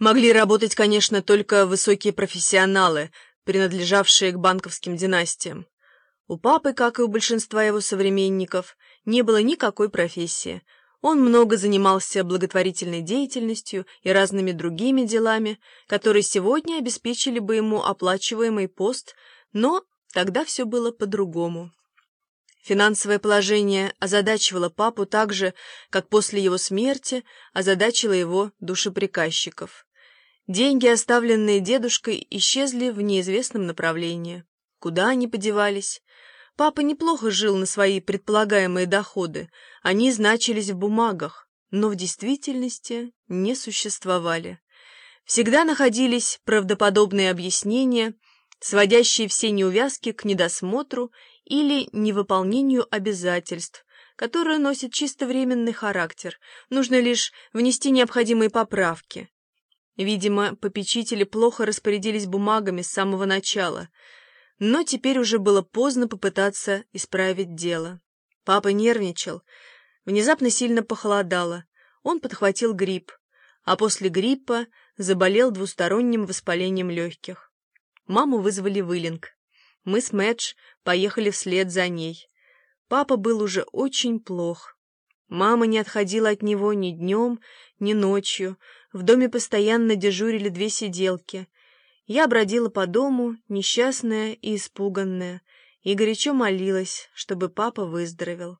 Могли работать, конечно, только высокие профессионалы, принадлежавшие к банковским династиям. У папы, как и у большинства его современников, не было никакой профессии. Он много занимался благотворительной деятельностью и разными другими делами, которые сегодня обеспечили бы ему оплачиваемый пост, но тогда все было по-другому. Финансовое положение озадачивало папу так же, как после его смерти озадачило его душеприказчиков. Деньги, оставленные дедушкой, исчезли в неизвестном направлении. Куда они подевались? Папа неплохо жил на свои предполагаемые доходы, они значились в бумагах, но в действительности не существовали. Всегда находились правдоподобные объяснения, сводящие все неувязки к недосмотру или невыполнению обязательств, которые носят чисто временный характер, нужно лишь внести необходимые поправки. Видимо, попечители плохо распорядились бумагами с самого начала, но теперь уже было поздно попытаться исправить дело. Папа нервничал, внезапно сильно похолодало, он подхватил грипп, а после гриппа заболел двусторонним воспалением легких. Маму вызвали в Иллинг. Мы с Мэдж поехали вслед за ней. Папа был уже очень плох. Мама не отходила от него ни днем, ни ночью. В доме постоянно дежурили 2 сиделки. Я бродила по дому, несчастная и испуганная, и горячо молилась, чтобы папа выздоровел.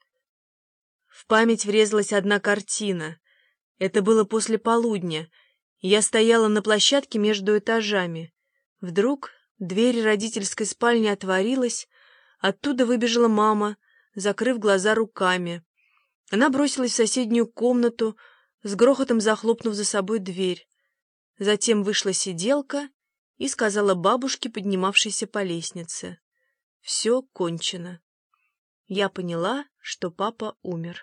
В память врезалась одна картина. Это было после полудня. Я стояла на площадке между этажами. Вдруг дверь родительской спальни отворилась, оттуда выбежала мама, закрыв глаза руками. Она бросилась в соседнюю комнату, с грохотом захлопнув за собой дверь. Затем вышла сиделка и сказала бабушке, поднимавшейся по лестнице: «Все кончено». Я поняла, что папа умер.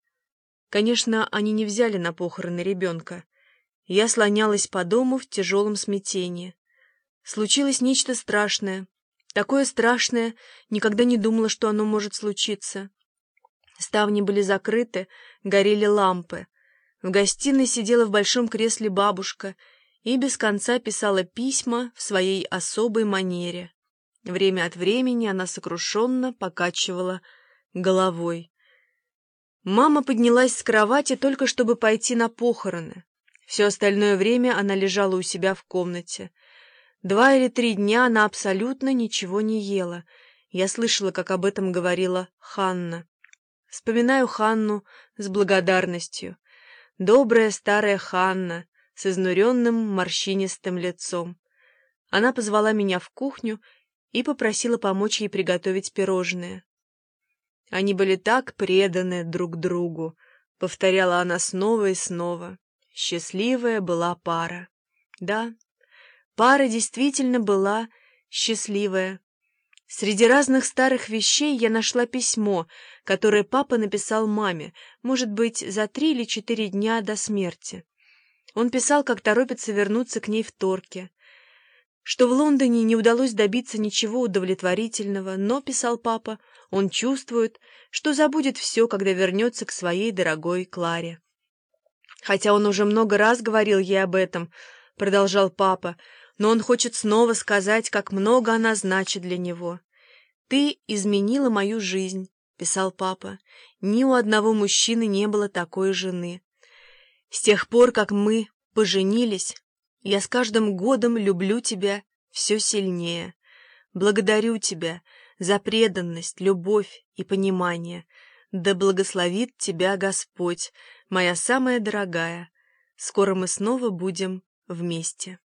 Конечно, они не взяли на похороны ребенка. Я слонялась по дому в тяжелом смятении. Случилось нечто страшное. Такое страшное, никогда не думала, что оно может случиться. Ставни были закрыты, горели лампы. В гостиной сидела в большом кресле бабушка и без конца писала письма в своей особой манере. Время от времени она сокрушенно покачивала головой. Мама поднялась с кровати только чтобы пойти на похороны. Все остальное время она лежала у себя в комнате. 2 или 3 дня она абсолютно ничего не ела. Я слышала, как об этом говорила Ханна. Вспоминаю Ханну с благодарностью. Добрая старая Ханна с изнуренным морщинистым лицом. Она позвала меня в кухню и попросила помочь ей приготовить пирожные. Они были так преданы друг другу, повторяла она снова и снова. Счастливая была пара. Да, пара действительно была счастливая. Среди разных старых вещей я нашла письмо, которое папа написал маме, может быть, за 3 или 4 дня до смерти. Он писал, как торопится вернуться к ней в Торке, что в Лондоне не удалось добиться ничего удовлетворительного, но, писал папа, он чувствует, что забудет все, когда вернется к своей дорогой Кларе. Хотя он уже много раз говорил ей об этом, продолжал папа, но он хочет снова сказать, как много она значит для него. «Ты изменила мою жизнь», — писал папа. «Ни у одного мужчины не было такой жены. С тех пор, как мы поженились, я с каждым годом люблю тебя все сильнее. Благодарю тебя за преданность, любовь и понимание. Да благословит тебя Господь, моя самая дорогая. Скоро мы снова будем вместе».